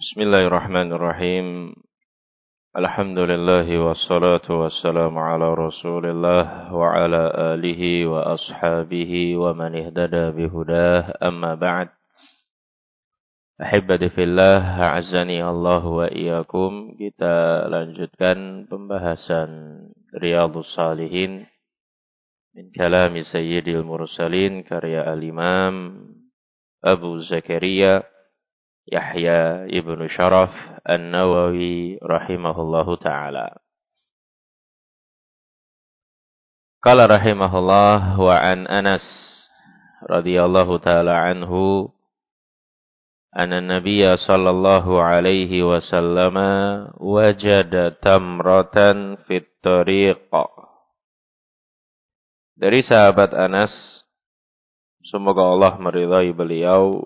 Bismillahirrahmanirrahim. Alhamdulillahi wassalatu wassalamu ala Rasulillah wa ala alihi wa ashabihi wa man ihtada bihudah, amma ba'd. Ahibbati fillah, a'azzani Allah wa iyyakum. Kita lanjutkan pembahasan Riyadhus Shalihin min kalami Sayyidil Mursalin, karya al-Imam Abu Zakaria Yahya ibnu Sharaf An-Nawawi rahimahullahu ta'ala. Qala rahimahullah wa an Anas radhiyallahu ta'ala anhu anna Nabiyya sallallahu alaihi wasallam wajada tamratan fit tariq. Dari sahabat Anas, semoga Allah meridai beliau,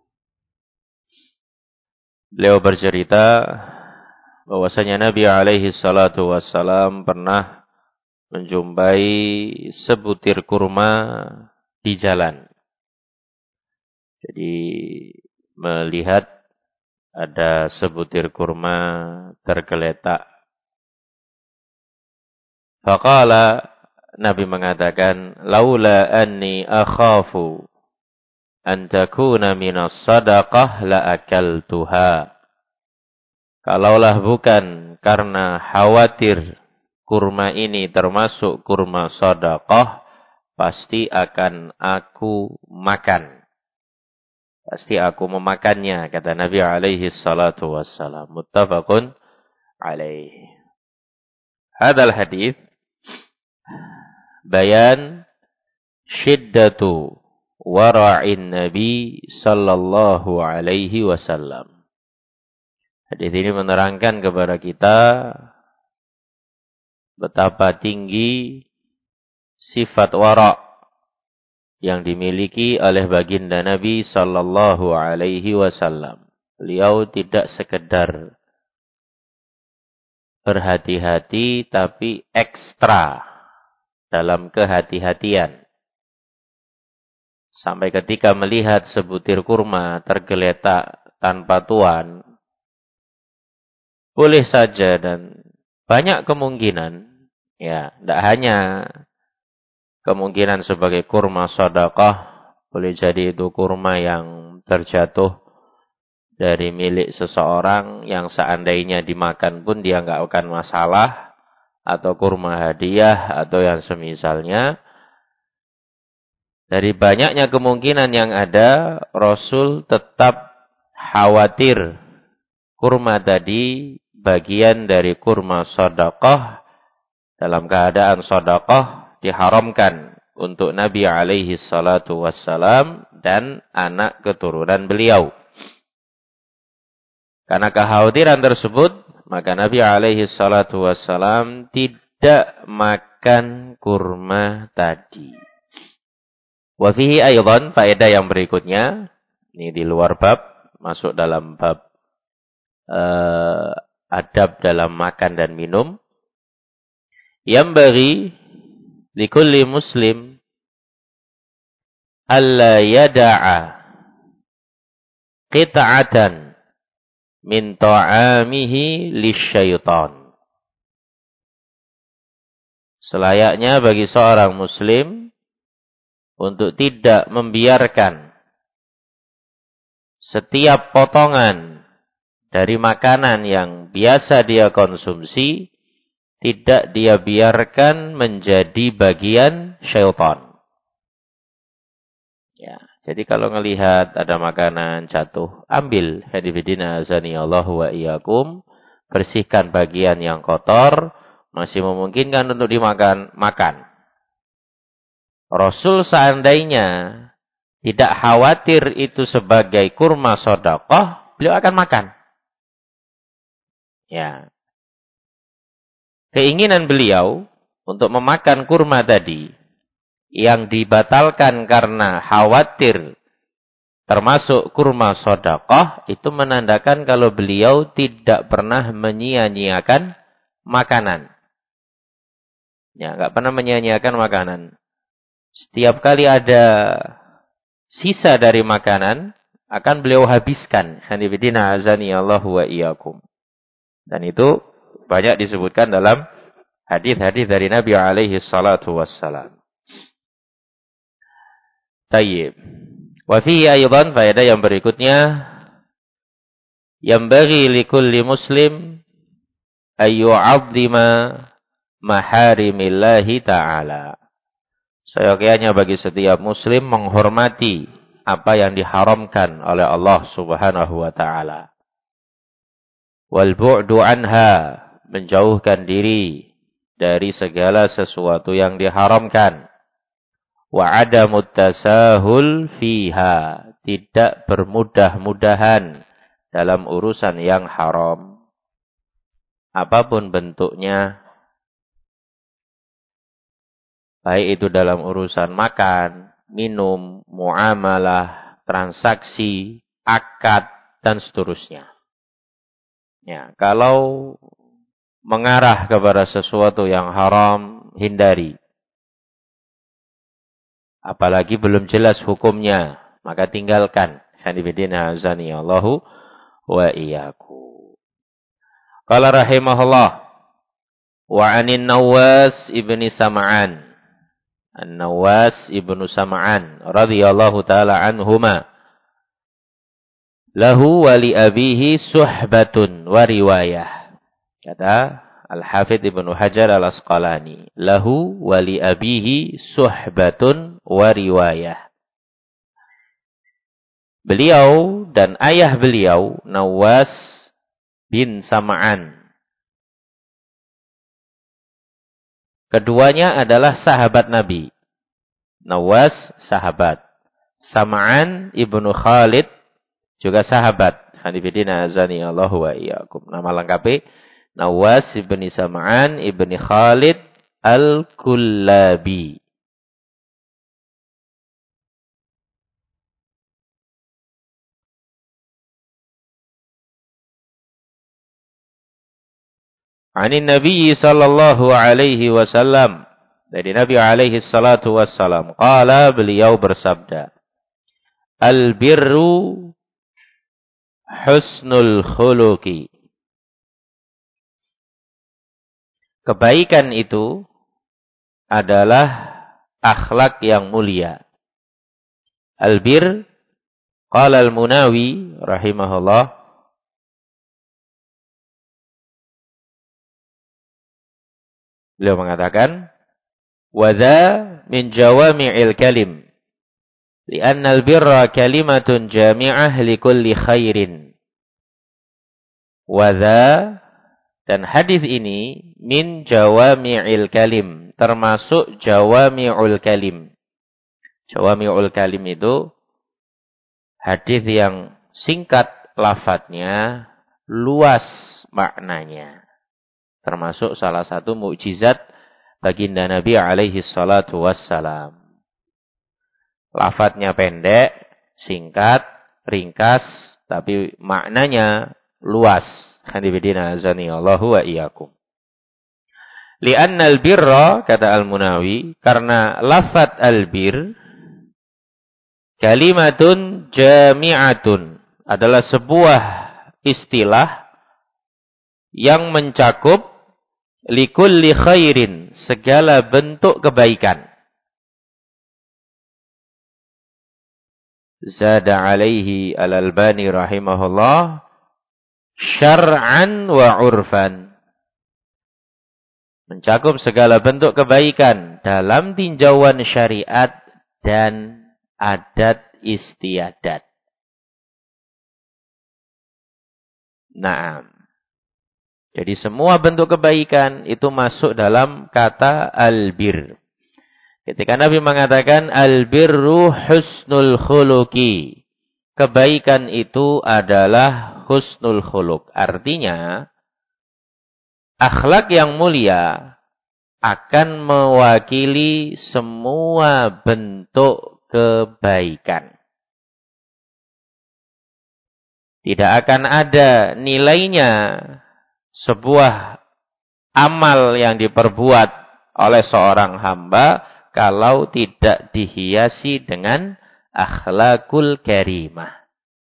beliau bercerita bahwasanya Nabi alaihi salatu wassalam pernah menjumpai sebutir kurma di jalan. Jadi melihat ada sebutir kurma tergeletak. Faqala, Nabi mengatakan, laula anni akhafu an takuna minas sadaqah la akaltuha. Kalaulah bukan karena khawatir kurma ini termasuk kurma sedekah, pasti akan aku makan. Pasti aku memakannya, kata Nabi alaihi salatu wassalam. Muttafaqun alaihi. Hadal hadith bayan syiddatu wara'in Nabi sallallahu alaihi wasallam. Hadis ini menerangkan kepada kita betapa tinggi sifat wara' yang dimiliki oleh baginda Nabi sallallahu alaihi wasallam. Beliau tidak sekedar berhati-hati, tapi ekstra dalam kehati-hatian. Sampai ketika melihat sebutir kurma tergeletak tanpa tuan, boleh saja dan banyak kemungkinan, ya, tidak hanya kemungkinan sebagai kurma sedekah, boleh jadi itu kurma yang terjatuh dari milik seseorang yang seandainya dimakan pun dia nggak akan masalah, atau kurma hadiah atau yang semisalnya. Dari banyaknya kemungkinan yang ada, Rasul tetap khawatir kurma tadi bagian dari kurma sedekah, dalam keadaan sedekah diharamkan untuk Nabi alaihi salatu wassalam dan anak keturunan beliau. Karena kekhawatiran tersebut, maka Nabi alaihi salatu wassalam tidak makan kurma tadi. Wa fihi aydan, faedah yang berikutnya, ini di luar bab, masuk dalam bab adab dalam makan dan minum. Yambaghi likulli muslim alla yada'a qita'atan min ta'amihi lisyaitan. Selayaknya bagi seorang muslim untuk tidak membiarkan setiap potongan dari makanan yang biasa dia konsumsi, tidak dia biarkan menjadi bagian syaitan. Ya, jadi kalau melihat ada makanan jatuh, ambil. Hadifidina azani Allah wa iyyakum. Bersihkan bagian yang kotor, masih memungkinkan untuk dimakan, makan. Rasul seandainya tidak khawatir itu sebagai kurma sedekah, beliau akan makan. Ya. Keinginan beliau untuk memakan kurma tadi yang dibatalkan karena khawatir termasuk kurma sedekah, itu menandakan kalau beliau tidak pernah menyia-nyiakan makanan. Ya, enggak pernah menyia-nyiakan makanan. Setiap kali ada sisa dari makanan, akan beliau habiskan. Hanifidina azani Allah wa iyyakum. Dan itu banyak disebutkan dalam hadis-hadis dari Nabi alaihi salatu wassalam. Tayyib. Wa fihi aydan faedah yang berikutnya, yang bagi likulli muslim ayyu'azzima maharimillahi ta'ala. Seyogyanya bagi setiap muslim menghormati apa yang diharamkan oleh Allah Subhanahu wa taala. Wal bu'du anha, menjauhkan diri dari segala sesuatu yang diharamkan. Wa adamut tasahul fiha, tidak bermudah-mudahan dalam urusan yang haram. Apapun bentuknya, baik itu dalam urusan makan, minum, muamalah, transaksi, akad, dan seterusnya. Ya, kalau mengarah kepada sesuatu yang haram, hindari. Apalagi belum jelas hukumnya, maka tinggalkan. Hanifidina azani Allahu wa iyyakum. Qala rahimahullah, wa anin Nawas ibni Sam'an. An-Nawas ibnu Sam'an radhiyallahu taala anhuma. Lahu wa li abihi suhbatun wa riwayah. Kata Al-Hafidz Ibnu Hajar Al-Asqalani, lahu wa li abihi suhbatun wa riwayah. Beliau dan ayah beliau, Nawas bin Sam'an, keduanya adalah sahabat Nabi. Nawas sahabat, Sam'an ibnu Khalid juga sahabat. Hanifidina azani Allahu wa iyyakum. Nama lengkapnya Nawas ibni Sam'an ibni Khalid Al-Kullabi. Anin Nabi sallallahu alaihi wasallam, dari Nabi alaihi salatu wassalam, qala, beliau bersabda, al-birru husnul khuluqi. Kebaikan itu adalah akhlak yang mulia. Al-bir, qala al-Munawi rahimahullah, beliau mengatakan, wadha min jawami'il kalim, li'anna al-birra kalimatun jami'ah likulli khairin. Wadha, dan hadis ini min jawami'il kalim, termasuk jawami'ul kalim. Jawami'ul kalim itu hadis yang singkat lafadznya, luas maknanya. Termasuk salah satu mukjizat baginda Nabi alaihi salatu wassalam. Lafadznya pendek, singkat, ringkas, tapi maknanya luas. Hanifidina azani Allahu wa iyyakum. Li'anna al-birra, kata Al-Munawi, karena lafadz al-bir kalimatun jami'atun, adalah sebuah istilah yang mencakup likulli khairin, segala bentuk kebaikan. Zada alaihi Al-Albani rahimahullah, syar'an wa urfan. Mencakup segala bentuk kebaikan dalam tinjauan syariat dan adat istiadat. Naam. Jadi semua bentuk kebaikan itu masuk dalam kata al-bir. Ketika Nabi mengatakan al-birru husnul khuluqi, kebaikan itu adalah husnul khuluq. Artinya, akhlak yang mulia akan mewakili semua bentuk kebaikan. Tidak akan ada nilainya sebuah amal yang diperbuat oleh seorang hamba kalau tidak dihiasi dengan akhlakul karimah.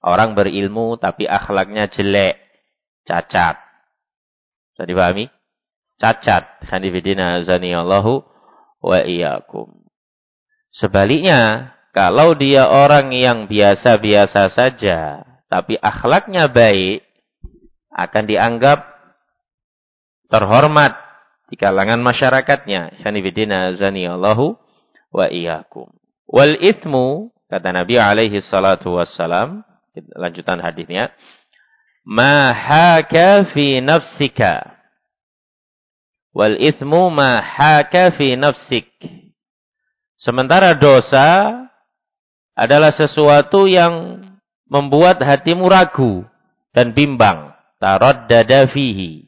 Orang berilmu tapi akhlaknya jelek, cacat. Bisa dipahami? Cacat. Khanifidina azaniyallahu wa iyyakum. Sebaliknya, kalau dia orang yang biasa-biasa saja, tapi akhlaknya baik, akan dianggap terhormat di kalangan masyarakatnya. Khanifidina azaniyallahu wa iyyakum. Wal ithmu, kata Nabi alaihi salatu wassalam, lanjutan hadisnya, ma haka fi nafsika. Wal ithmu ma haka fi nafsik. Sementara dosa adalah sesuatu yang membuat hatimu ragu dan bimbang. Taraddada fihi.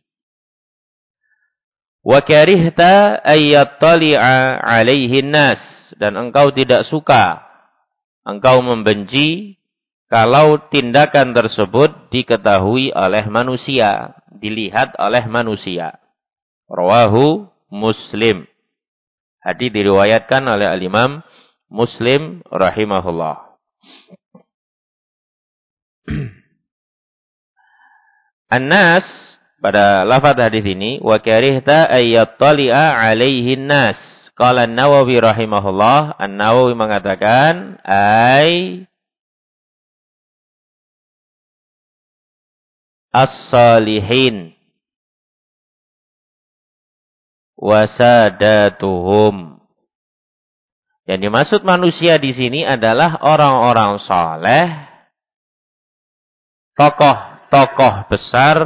Wa karihta ayyattali'a alaihi nas. Dan engkau tidak suka, engkau membenci kalau tindakan tersebut diketahui oleh manusia, dilihat oleh manusia. Rawahu Muslim. Hadis diriwayatkan oleh al-Imam Muslim rahimahullah. An-nas, pada lafaz hadis ini, wa karihta ayyattali'a alaihi nas. Qala An-Nawawi rahimahullah, An-Nawawi mengatakan, as-salihin wasadatuhum. Yang dimaksud manusia di sini adalah orang-orang saleh, tokoh-tokoh besar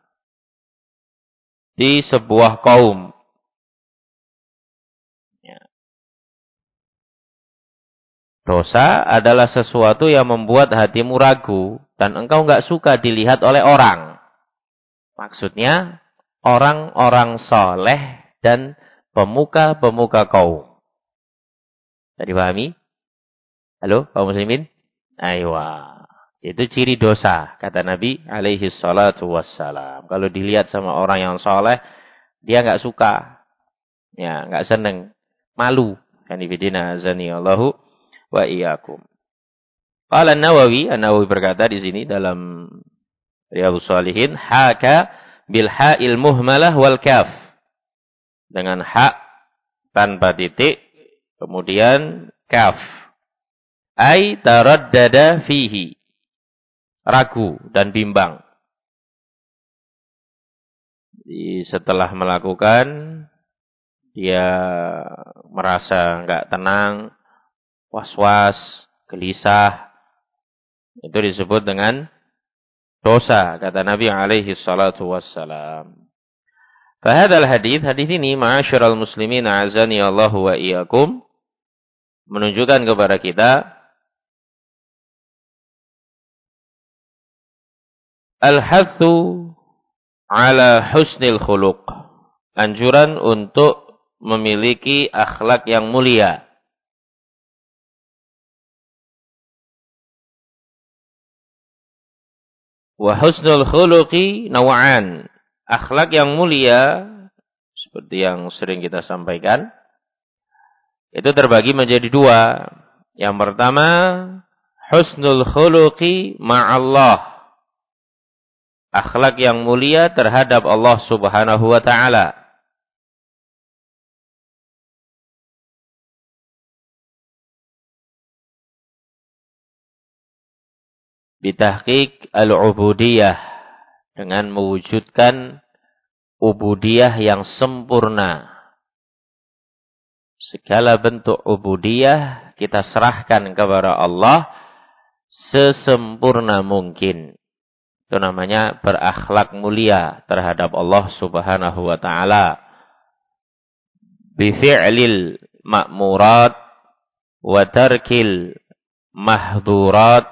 di sebuah kaum. Dosa adalah sesuatu yang membuat hatimu ragu dan engkau enggak suka dilihat oleh orang. Maksudnya orang-orang soleh dan pemuka-pemuka kaum. Tadi pahami? Halo, kaum muslimin? Aywa. Itu ciri dosa, kata Nabi alaihi salatu wassalam. Kalau dilihat sama orang yang soleh, dia enggak suka. Ya, enggak senang. Malu. Kanifidina azaniyallahu wa iyyakum. Qala An-Nawawi berkata di sini dalam Riyadhus Shalihin, haka bil ha'il muhmalah wal kaf. Dengan hak tanpa titik, kemudian kaf. Ai taraddada fihi. Ragu dan bimbang. Setelah melakukan, dia merasa enggak tenang, was-was, gelisah. Itu disebut dengan dosa, kata Nabi alaihi salatu wassalam. Fahadal hadis ini, ma'asyiral muslimin a'azani Allahu wa iyyakum, menunjukkan kepada kita al-hathu ala husnil khuluq. Anjuran untuk memiliki akhlak yang mulia. Wa husnul khuluqi naw'an. Akhlak yang mulia, seperti yang sering kita sampaikan, itu terbagi menjadi dua. Yang pertama, husnul khuluqi ma'allah. Akhlak yang mulia terhadap Allah subhanahu wa ta'ala. Bitahqiq al-ubudiyah, dengan mewujudkan ubudiyah yang sempurna. Segala bentuk ubudiyah kita serahkan kepada Allah sesempurna mungkin. Itu namanya berakhlak mulia terhadap Allah subhanahu wa ta'ala. Bifi'lil ma'murat wa tarkil mahdurat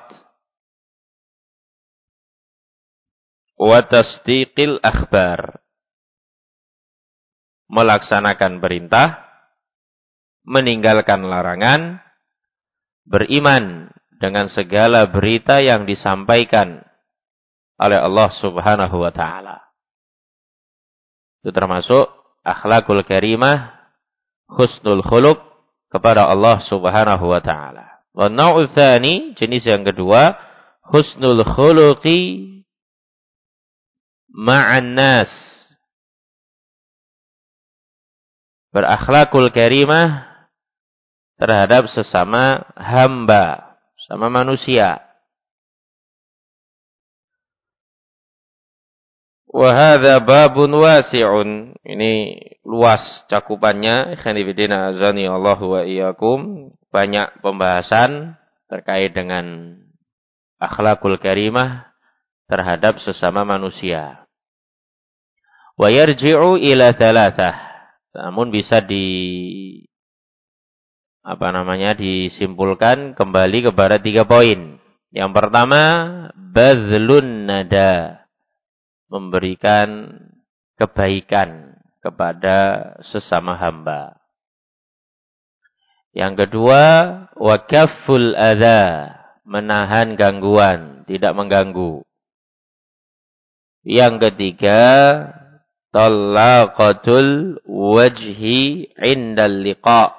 wa tasdiqil akhbar. Melaksanakan perintah, meninggalkan larangan, beriman dengan segala berita yang disampaikan oleh Allah subhanahu wa ta'ala. Itu termasuk akhlakul karimah, husnul khuluq kepada Allah subhanahu wa ta'ala. Wa naw'u tsani, jenis yang kedua, husnul khuluqi ma'an nas. Berakhlakul karimah terhadap sesama hamba, sama manusia. Wa hadza babun wasi'un. Ini luas cakupannya. Ikhwani fillah azani Allahu wa iyyakum. Banyak pembahasan terkait dengan akhlakul karimah terhadap sesama manusia. Wa yarji'u ila thalathah. Namun bisa disimpulkan kembali kepada 3 poin. Yang pertama, badlun nada. Memberikan kebaikan kepada sesama hamba. Yang kedua, wa kafful adza, menahan gangguan, tidak mengganggu. Yang ketiga, talaqatul wajhi indal liqa,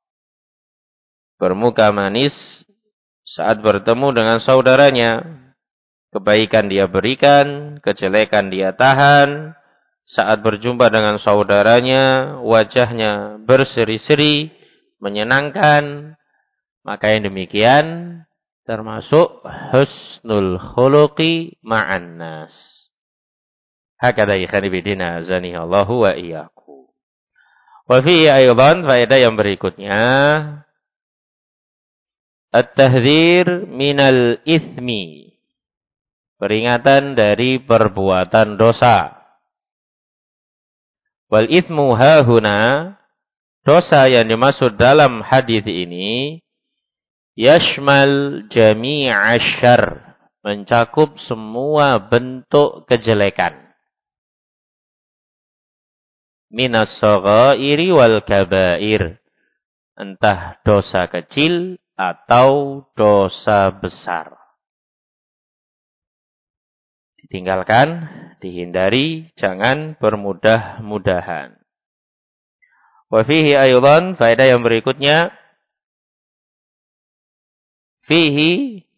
bermuka manis saat bertemu dengan saudaranya. Kebaikan dia berikan, kejelekan dia tahan. Saat berjumpa dengan saudaranya, wajahnya berseri-seri, menyenangkan. Maka yang demikian termasuk husnul khuluqi ma'an nas. Hakadha ikhwani bidina azani Allahu wa iyyakum. Wa fihi aydan, faedah yang berikutnya, at-tahdhir minal ithmi, peringatan dari perbuatan dosa. Wal ithmu hahuna, dosa yang dimaksud dalam hadis ini, yashmal jami'a syarr, mencakup semua bentuk kejelekan. Minas shaghairi wal kabair, entah dosa kecil atau dosa besar. Ditinggalkan, dihindari, jangan bermudah-mudahan. Wa fihi aydan, faedah yang berikutnya, fihi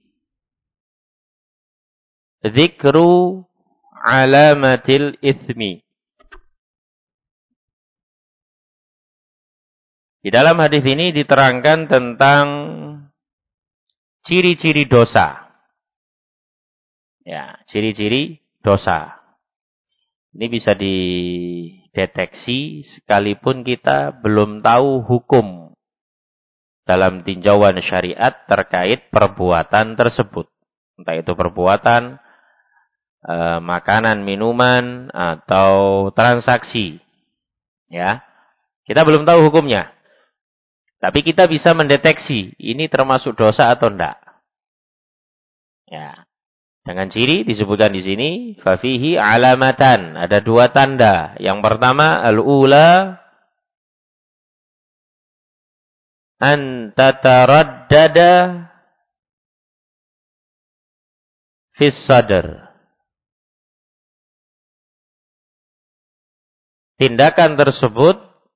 dzikru alamatil itsmi. Di dalam hadis ini diterangkan tentang ciri-ciri dosa. Ya, ciri-ciri dosa. Ini bisa dideteksi sekalipun kita belum tahu hukum dalam tinjauan syariat terkait perbuatan tersebut. Entah itu perbuatan, makanan, minuman, atau transaksi. Ya, kita belum tahu hukumnya. Tapi kita bisa mendeteksi ini termasuk dosa atau enggak. Ya. Dengan ciri disebutkan di sini, fafihi alamatan, ada 2 tanda. Yang pertama, al-ula an tataraddada fis sadr. Tindakan tersebut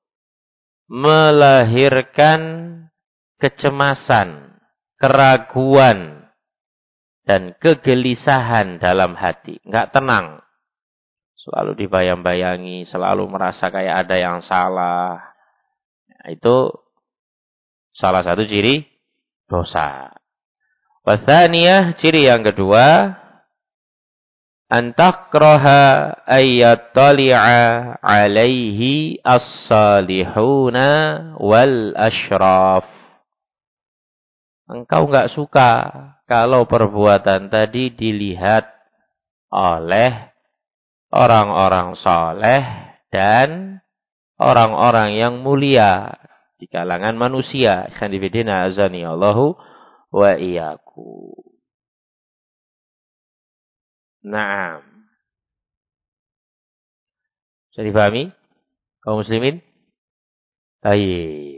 melahirkan kecemasan, keraguan, dan kegelisahan dalam hati. Enggak tenang. Selalu dibayang-bayangi, selalu merasa kayak ada yang salah. Nah, itu salah satu ciri dosa. Watsaniyah, ciri yang kedua, antakraha ayyattali'a alaihi as-salihuna wal asyraf. Engkau enggak suka kalau perbuatan tadi dilihat oleh orang-orang saleh dan orang-orang yang mulia di kalangan manusia. Khanifidina azani Allahu wa iyyakum. Naam. Bisa dipahami kaum muslimin? Baik.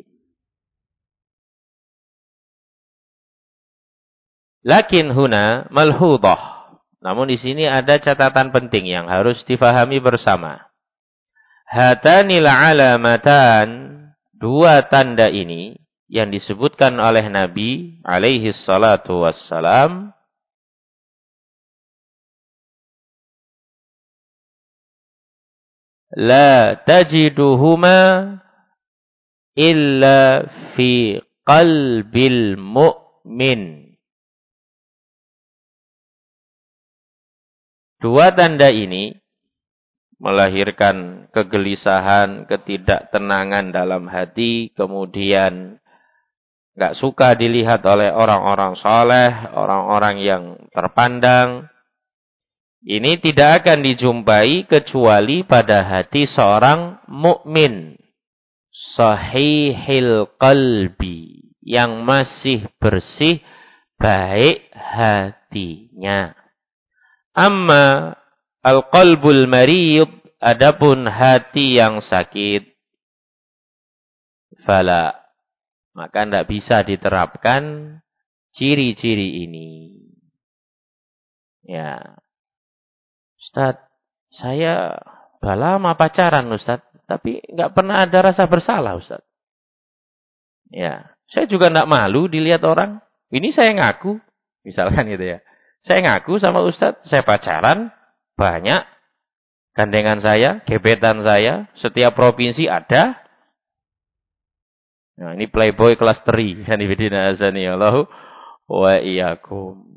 Lakin huna malhudah. Namun di sini ada catatan penting yang harus difahami bersama. Hatanil alamatan, 2 tanda ini yang disebutkan oleh Nabi alaihi salatu wassalam, la tajiduhuma illa fi qalbil mu'min. Dua tanda ini melahirkan kegelisahan, ketidaktenangan dalam hati, kemudian enggak suka dilihat oleh orang-orang saleh, orang-orang yang terpandang. Ini tidak akan dijumpai kecuali pada hati seorang mukmin, sahihil qalbi, yang masih bersih, baik hatinya. Amma al-qalbul marid, adapun hati yang sakit, fala, maka tidak bisa diterapkan ciri-ciri ini. Ya, Ustaz, saya sudah lama pacaran Ustaz, tapi enggak pernah ada rasa bersalah Ustaz. Ya, saya juga enggak malu dilihat orang. Ini saya ngaku, misalkan gitu ya. Saya ngaku sama Ustaz, saya pacaran, banyak gandengan saya, gebetan saya, setiap provinsi ada. Nah, ini playboy kelas 3, hanifidina azani Allahu wa iyyakum.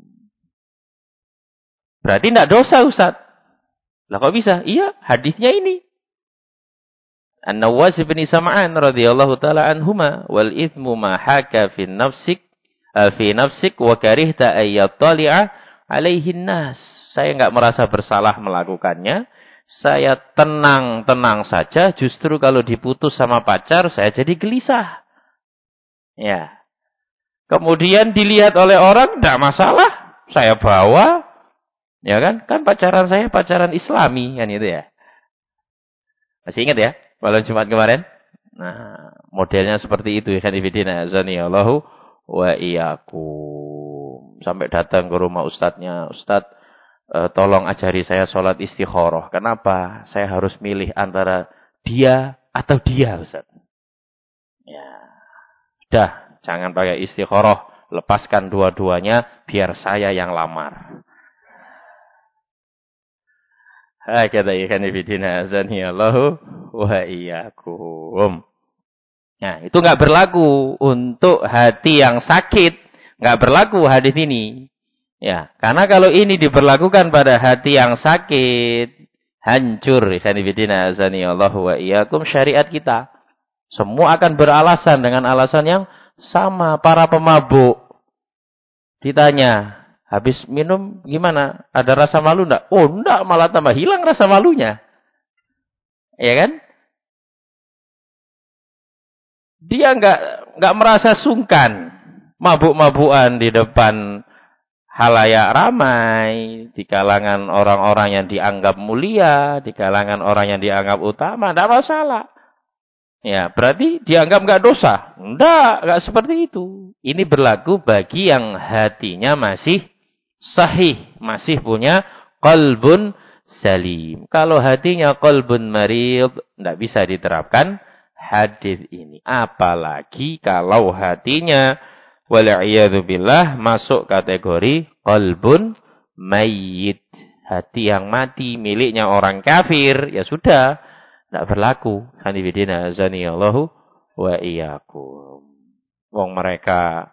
Berarti enggak dosa Ustaz. Lah kok bisa? Iya, hadisnya ini. An-Nawas bin Sam'an radhiyallahu taala anhuma, wal ithmu ma haka fi nafsik wa karihta ay yattali'a alaihi nas. Saya enggak merasa bersalah melakukannya. Saya tenang-tenang saja, justru kalau diputus sama pacar saya jadi gelisah. Ya. Kemudian dilihat oleh orang enggak masalah, saya bawa. Ya kan? Kan pacaran saya pacaran Islami kan itu ya. Masih ingat ya? Malam Jumat kemarin? Nah, modelnya seperti itu ya kan ibidina azani Allahu wa iyyakum. Sampai datang ke rumah ustadznya, Ustadz, tolong ajari saya sholat istikharah. Kenapa? Saya harus milih antara dia atau dia, Ustaz. Ya. Dah, jangan pakai istikharah, lepaskan dua-duanya biar saya yang lamar. Hakadha ikhwan fillah azani Allahu wa iyyakum. Nah, itu enggak berlaku untuk hati yang sakit, enggak berlaku hadis ini. Ya, karena kalau ini diberlakukan pada hati yang sakit, hancur ikhwan fillah azani Allahu wa iyyakum syariat kita. Semua akan beralasan dengan alasan yang sama. Para pemabuk ditanya, habis minum gimana? Ada rasa malu enggak? Oh, enggak, malah tambah hilang rasa malunya. Ya kan? Dia enggak merasa sungkan mabuk-mabukan di depan halayak ramai, di kalangan orang-orang yang dianggap mulia, di kalangan orang yang dianggap utama, enggak masalah. Ya, berarti dianggap enggak dosa. Enggak seperti itu. Ini berlaku bagi yang hatinya masih sahih, masih punya qalbun salim. Kalau hatinya qalbun marid, tidak bisa diterapkan hadis ini. Apalagi kalau hatinya wal'iyadzubillah masuk kategori qalbun mayyit. Hati yang mati miliknya orang kafir, ya sudah, tidak berlaku. Hanifidina azani Allahu wa iyyakum. Wong mereka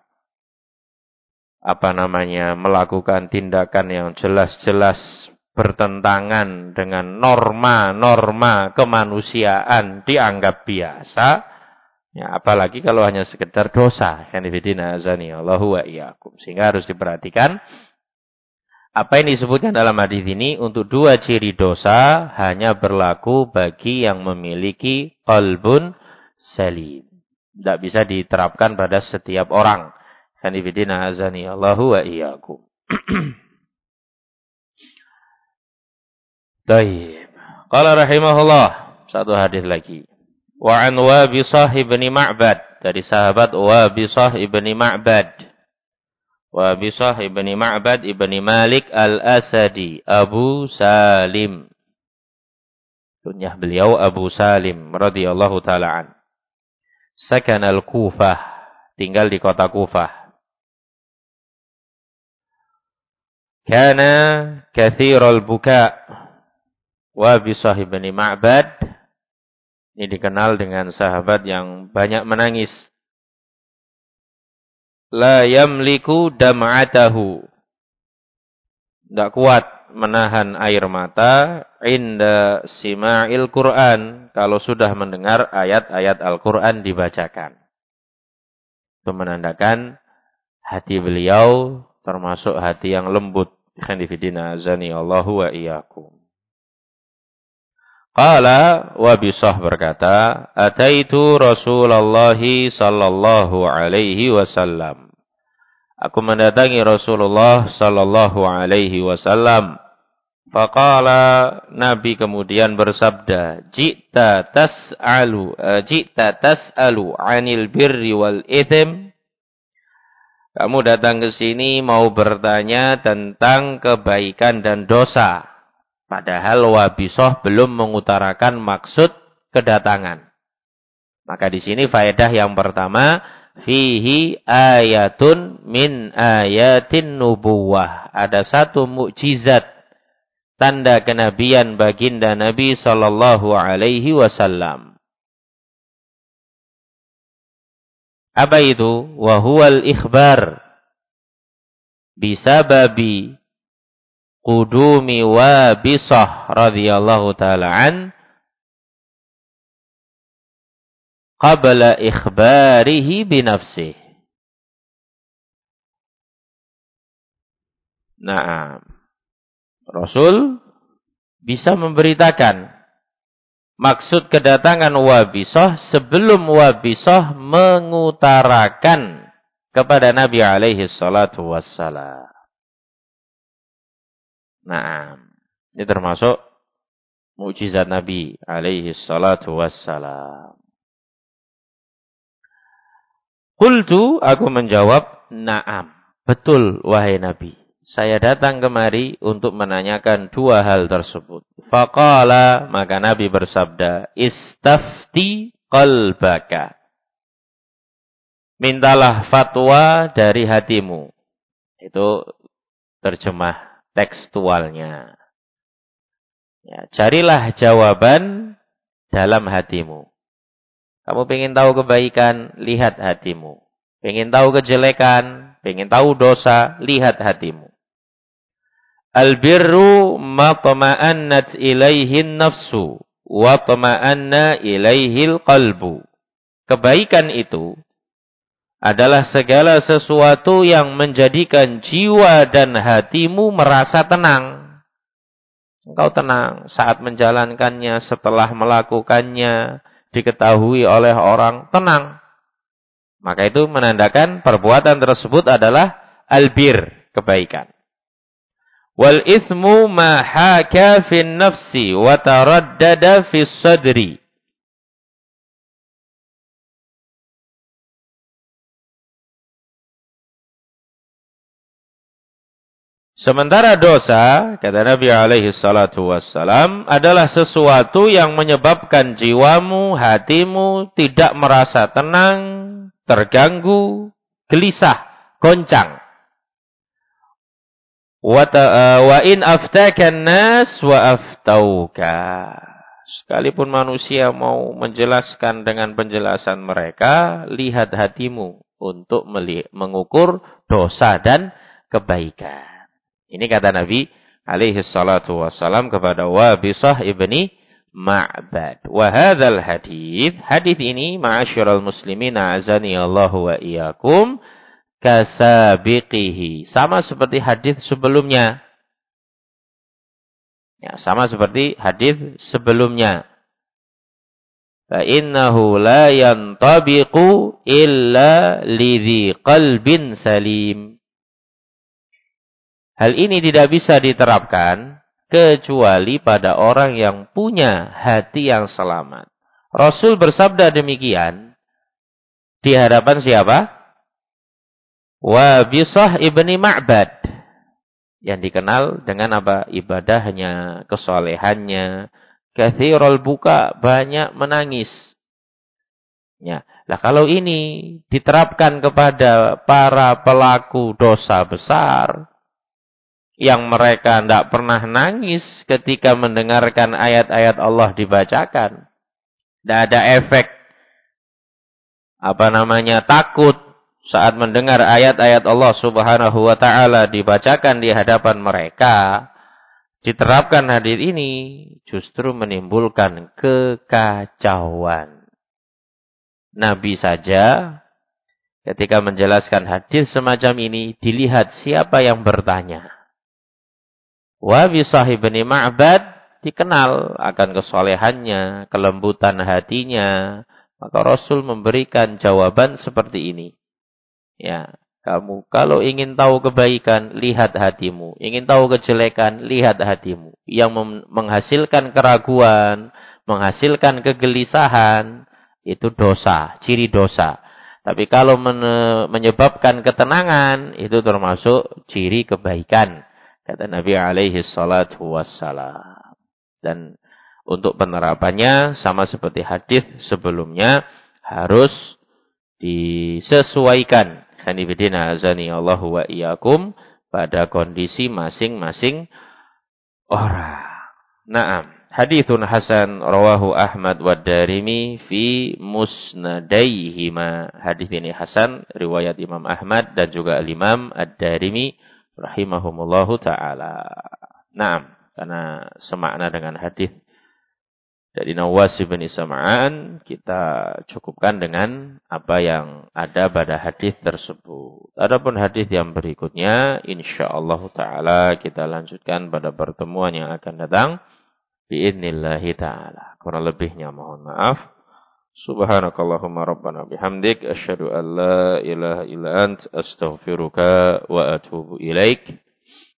melakukan tindakan yang jelas-jelas bertentangan dengan norma-norma kemanusiaan dianggap biasa, ya apalagi kalau hanya sekedar dosa. Hanifidina azani Allahu wa iyyakum. Sehingga harus diperhatikan apa yang disebutkan dalam hadis ini untuk dua ciri dosa hanya berlaku bagi yang memiliki qalbun salim. Tidak bisa diterapkan pada setiap orang. Hanifidina azani Allahu wa iyyakum. Baik. Qala rahimahullah, satu hadis lagi. Wa an Wabisah ibn Ma'bad, dari sahabat Wabisah ibn Ma'bad. Wabisah ibn Ma'bad ibn Malik al-Asadi, Abu Salim. Kunyah beliau Abu Salim radhiyallahu taala an. Sakan al-Kufah, tinggal di kota Kufah. Kana kathirul buka. Wabisah ibn Ma'bad Ini dikenal dengan sahabat yang banyak menangis. La yamliku dam'atahu. Tidak kuat menahan air mata inda sima'il Qur'an. Kalau sudah mendengar ayat-ayat Al-Quran dibacakan. Itu menandakan hati beliau termasuk hati yang lembut. Khanifidina azani Allahu wa iyyakum. Qala wa Bisah berkata, ataitu Rasulullah sallallahu alaihi wasallam. Aku mendatangi Rasulullah sallallahu alaihi wasallam. Faqala, Nabi kemudian bersabda, Ji'ta tas'alu 'anil birri wal ithim. Kamu datang ke sini mau bertanya tentang kebaikan dan dosa. Padahal Wabisah belum mengutarakan maksud kedatangan. Maka di sini faedah yang pertama, fihi ayatun min ayatin nubuwah. Ada satu mukjizat tanda kenabian baginda Nabi sallallahu alaihi wasallam. Apa itu? Wa huwal ikhbar bisababi qudumi Wabisah radhiyallahu taala an qabla ikhbarihi binafsih. Nah, Rasul bisa memberitakan maksud kedatangan Wabisah sebelum Wabisah mengutarakan kepada Nabi alaihi salatu wassalam. Nah, ini termasuk mukjizat Nabi alaihi salatu wassalam. Qultu, aku menjawab, na'am, betul wahai Nabi. Saya datang kemari untuk menanyakan dua hal tersebut. Faqala, maka Nabi bersabda, istafti qalbaka. Mintalah fatwa dari hatimu. Itu terjemah tekstualnya. Ya, carilah jawaban dalam hatimu. Kamu pengen tahu kebaikan, lihat hatimu. Pengen tahu kejelekan, pengen tahu dosa, lihat hatimu. Albirru ma tama'annat ilaihin nafsu wa tama'anna ilaihil qalbu. Kebaikan itu adalah segala sesuatu yang menjadikan jiwa dan hatimu merasa tenang. Engkau tenang saat menjalankannya, setelah melakukannya, diketahui oleh orang, tenang. Maka itu menandakan perbuatan tersebut adalah albir, kebaikan. Wal ithmu ma haka fin nafsi wa taraddada fis sadri. Sementara dosa, kata Nabi alaihi salatu wassalam, adalah sesuatu yang menyebabkan jiwamu, hatimu tidak merasa tenang, terganggu, gelisah, goncang. Wa in aftakan nas wa aftauka. Sekalipun manusia mau menjelaskan dengan penjelasan mereka, lihat hatimu untuk mengukur dosa dan kebaikan. Ini kata Nabi alaihi salatu wassalam kepada Wabisah ibni Ma'bad. Wa hadzal hadits ini ma'asyiral muslimin azani Allahu wa iyyakum kasabiqihi, sama seperti hadis sebelumnya. Ya, sama seperti hadis sebelumnya. Fa innahu la yantabiqu illa lidzi qalbin salim. Hal ini tidak bisa diterapkan kecuali pada orang yang punya hati yang selamat. Rasul bersabda demikian di hadapan siapa? Wabisah ibni Ma'bad, yang dikenal dengan apa? Ibadahnya, kesolehannya, katsirul buka, banyak menangis. Ya, lah kalau ini diterapkan kepada para pelaku dosa besar yang mereka tidak pernah nangis ketika mendengarkan ayat-ayat Allah dibacakan, Tidak ada efek takut saat mendengar ayat-ayat Allah Subhanahu wa taala dibacakan di hadapan mereka. Diterapkan hadis ini justru menimbulkan kekacauan. Nabi saja ketika menjelaskan hadis semacam ini dilihat siapa yang bertanya. Wa bi sahibni Ma'bad dikenal akan kesolehannya, kelembutan hatinya. Maka Rasul memberikan jawaban seperti ini. Ya, kamu kalau ingin tahu kebaikan, lihat hatimu. Ingin tahu kejelekan, lihat hatimu. Yang menghasilkan keraguan, menghasilkan kegelisahan, itu dosa, ciri dosa. Tapi kalau menyebabkan ketenangan, itu termasuk ciri kebaikan. Kata Nabi alaihi salatu wassalam. Dan untuk penerapannya sama seperti hadis sebelumnya harus disesuaikan. Khanifidina azani Allahu wa iyyakum pada kondisi masing-masing orang. Naam. Hadithun hasan rawahu Ahmad wa Darimi fi musnadaihima. Hadis ini hasan riwayat Imam Ahmad dan juga Imam Ad-Darimi rahimahumullahu taala. Naam. Karena semakna dengan hadis dari Nawas bin Sam'an, kita cukupkan dengan apa yang ada pada hadis tersebut. Adapun hadis yang berikutnya, insyaallah taala kita lanjutkan pada pertemuan yang akan datang. Bi'idnillahi ta'ala. Kurang lebihnya mohon maaf. Subhanakallahumma rabbana bihamdik. Asyhadu an la ilaha illa ant. Astaghfiruka wa atubu ilaik.